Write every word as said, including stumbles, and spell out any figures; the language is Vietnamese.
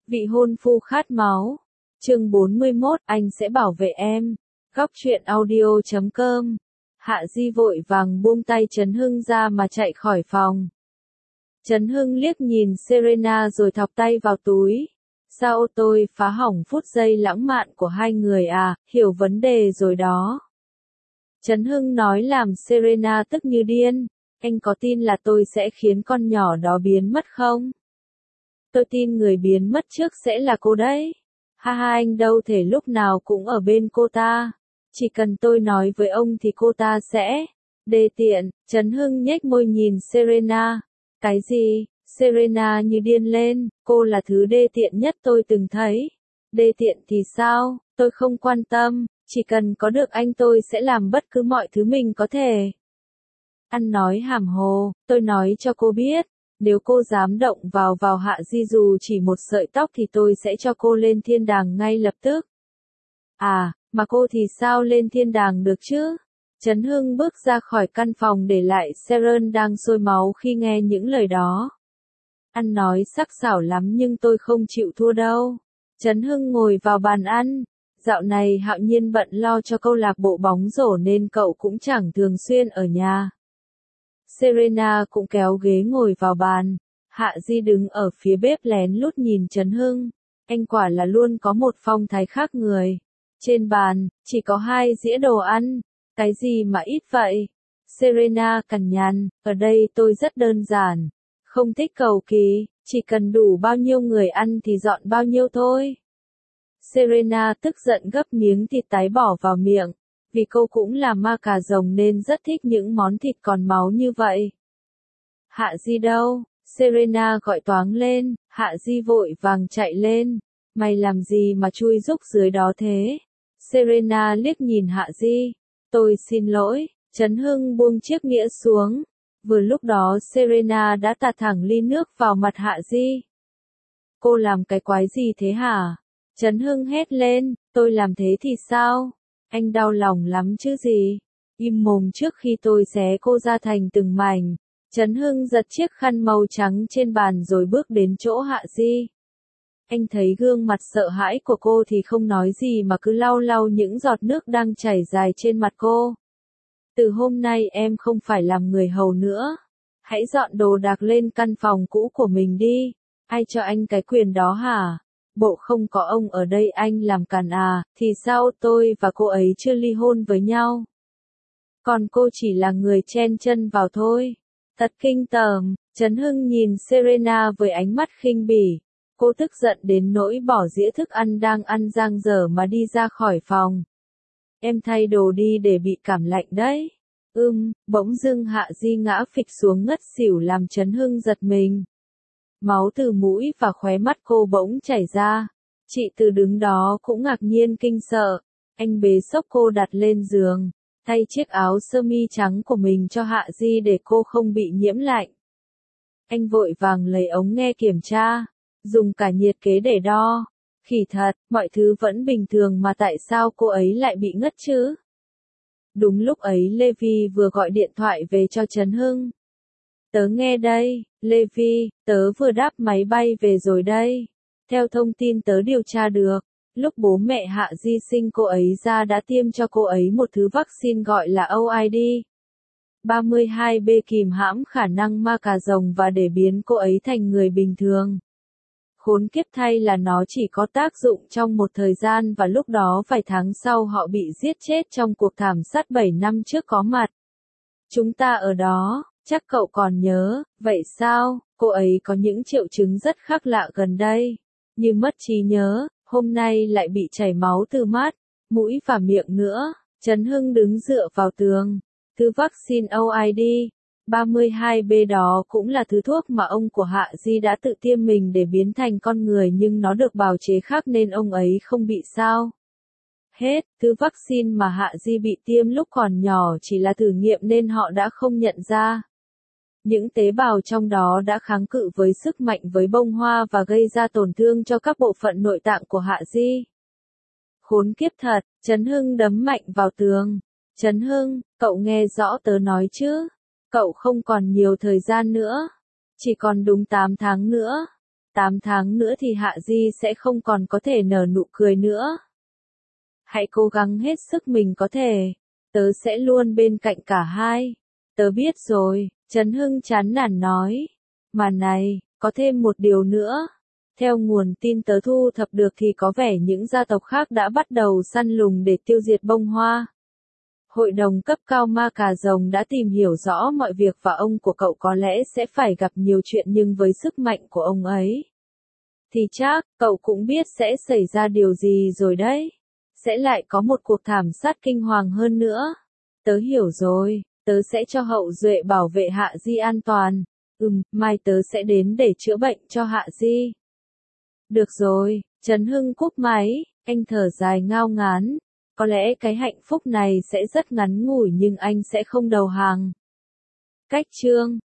Vị hôn phu khát máu. Chương bốn mươi mốt, anh sẽ bảo vệ em. Góc truyện audio chấm com. Hạ Di vội vàng buông tay Trấn Hưng ra mà chạy khỏi phòng. Trấn Hưng liếc nhìn Serena rồi thọc tay vào túi. Sao tôi phá hỏng phút giây lãng mạn của hai người à, hiểu vấn đề rồi đó. Trấn Hưng nói làm Serena tức như điên. Anh có tin là tôi sẽ khiến con nhỏ đó biến mất không? Tôi tin người biến mất trước sẽ là cô đấy. Ha ha, anh đâu thể lúc nào cũng ở bên cô ta. Chỉ cần tôi nói với ông thì cô ta sẽ... Đê tiện. Trấn Hưng nhếch môi nhìn Serena. Cái gì? Serena như điên lên. Cô là thứ đê tiện nhất tôi từng thấy. Đê tiện thì sao? Tôi không quan tâm. Chỉ cần có được anh tôi sẽ làm bất cứ mọi thứ mình có thể. Ăn nói hàm hồ. Tôi nói cho cô biết. Nếu cô dám động vào vào Hạ Di dù chỉ một sợi tóc thì tôi sẽ cho cô lên thiên đàng ngay lập tức. À, mà cô thì sao lên thiên đàng được chứ? Trấn Hưng bước ra khỏi căn phòng để lại Seren đang sôi máu khi nghe những lời đó. Ăn nói sắc sảo lắm nhưng tôi không chịu thua đâu. Trấn Hưng ngồi vào bàn ăn. Dạo này Hạo Nhiên bận lo cho câu lạc bộ bóng rổ nên cậu cũng chẳng thường xuyên ở nhà. Serena cũng kéo ghế ngồi vào bàn. Hạ Di đứng ở phía bếp lén lút nhìn Trấn Hưng. Anh quả là luôn có một phong thái khác người. Trên bàn, chỉ có hai dĩa đồ ăn. Cái gì mà ít vậy? Serena cằn nhằn, ở đây tôi rất đơn giản. Không thích cầu kỳ, chỉ cần đủ bao nhiêu người ăn thì dọn bao nhiêu thôi. Serena tức giận gấp miếng thịt tái bỏ vào miệng. Vì cô cũng là ma cà rồng nên rất thích những món thịt còn máu như vậy. Hạ Di đâu? Serena gọi toáng lên. Hạ Di vội vàng chạy lên. Mày làm gì mà chui rúc dưới đó thế? Serena liếc nhìn Hạ Di. Tôi xin lỗi. Trấn Hưng buông chiếc đĩa xuống. Vừa lúc đó Serena đã tạt thẳng ly nước vào mặt Hạ Di. Cô làm cái quái gì thế hả? Trấn Hưng hét lên. Tôi làm thế thì sao? Anh đau lòng lắm chứ gì? Im mồm trước khi tôi xé cô ra thành từng mảnh. Trấn Hưng giật chiếc khăn màu trắng trên bàn rồi bước đến chỗ Hạ Di. Anh thấy gương mặt sợ hãi của cô thì không nói gì mà cứ lau lau những giọt nước đang chảy dài trên mặt cô. Từ hôm nay em không phải làm người hầu nữa. Hãy dọn đồ đạc lên căn phòng cũ của mình đi. Ai cho anh cái quyền đó hả? Bộ không có ông ở đây anh làm càn à, thì sao tôi và cô ấy chưa ly hôn với nhau? Còn cô chỉ là người chen chân vào thôi. Thật kinh tởm. Trấn Hưng nhìn Serena với ánh mắt khinh bỉ. Cô tức giận đến nỗi bỏ dĩa thức ăn đang ăn dang dở mà đi ra khỏi phòng. Em thay đồ đi để bị cảm lạnh đấy. Ưm, bỗng dưng Hạ Di ngã phịch xuống ngất xỉu làm Trấn Hưng giật mình. Máu từ mũi và khóe mắt cô bỗng chảy ra. Chị Từ đứng đó cũng ngạc nhiên kinh sợ. Anh bế xốc cô đặt lên giường, thay chiếc áo sơ mi trắng của mình cho Hạ Di để cô không bị nhiễm lạnh. Anh vội vàng lấy ống nghe kiểm tra, dùng cả nhiệt kế để đo. Khỉ thật, mọi thứ vẫn bình thường mà tại sao cô ấy lại bị ngất chứ? Đúng lúc ấy Levi vừa gọi điện thoại về cho Trấn Hưng. Tớ nghe đây, Levi, tớ vừa đáp máy bay về rồi đây. Theo thông tin tớ điều tra được, lúc bố mẹ Hạ Di sinh cô ấy ra đã tiêm cho cô ấy một thứ vaccine gọi là o i đê. ba mươi hai B kìm hãm khả năng ma cà rồng và để biến cô ấy thành người bình thường. Khốn kiếp thay là nó chỉ có tác dụng trong một thời gian và lúc đó vài tháng sau họ bị giết chết trong cuộc thảm sát bảy năm trước có mặt. Chúng ta ở đó. Chắc cậu còn nhớ, vậy sao? Cô ấy có những triệu chứng rất khác lạ gần đây. Như mất trí nhớ, hôm nay lại bị chảy máu từ mắt, mũi và miệng nữa. Trấn Hưng đứng dựa vào tường. Thứ vaccine o i đê, ba mươi hai B đó cũng là thứ thuốc mà ông của Hạ Di đã tự tiêm mình để biến thành con người nhưng nó được bào chế khác nên ông ấy không bị sao. Hết, thứ vaccine mà Hạ Di bị tiêm lúc còn nhỏ chỉ là thử nghiệm nên họ đã không nhận ra. Những tế bào trong đó đã kháng cự với sức mạnh với bông hoa và gây ra tổn thương cho các bộ phận nội tạng của Hạ Di. Khốn kiếp thật, Trấn Hưng đấm mạnh vào tường. Trấn Hưng, cậu nghe rõ tớ nói chứ? Cậu không còn nhiều thời gian nữa. Chỉ còn đúng tám tháng nữa. tám tháng nữa thì Hạ Di sẽ không còn có thể nở nụ cười nữa. Hãy cố gắng hết sức mình có thể. Tớ sẽ luôn bên cạnh cả hai. Tớ biết rồi, Trấn Hưng chán nản nói. Mà này, có thêm một điều nữa. Theo nguồn tin tớ thu thập được thì có vẻ những gia tộc khác đã bắt đầu săn lùng để tiêu diệt bông hoa. Hội đồng cấp cao ma cà rồng đã tìm hiểu rõ mọi việc và ông của cậu có lẽ sẽ phải gặp nhiều chuyện, nhưng với sức mạnh của ông ấy thì chắc cậu cũng biết sẽ xảy ra điều gì rồi đấy. Sẽ lại có một cuộc thảm sát kinh hoàng hơn nữa. Tớ hiểu rồi, tớ sẽ cho hậu duệ bảo vệ Hạ Di an toàn. Ừm, mai tớ sẽ đến để chữa bệnh cho Hạ Di. Được rồi, Trấn Hưng cúp máy, anh thở dài ngao ngán. Có lẽ cái hạnh phúc này sẽ rất ngắn ngủi nhưng anh sẽ không đầu hàng. Cách chương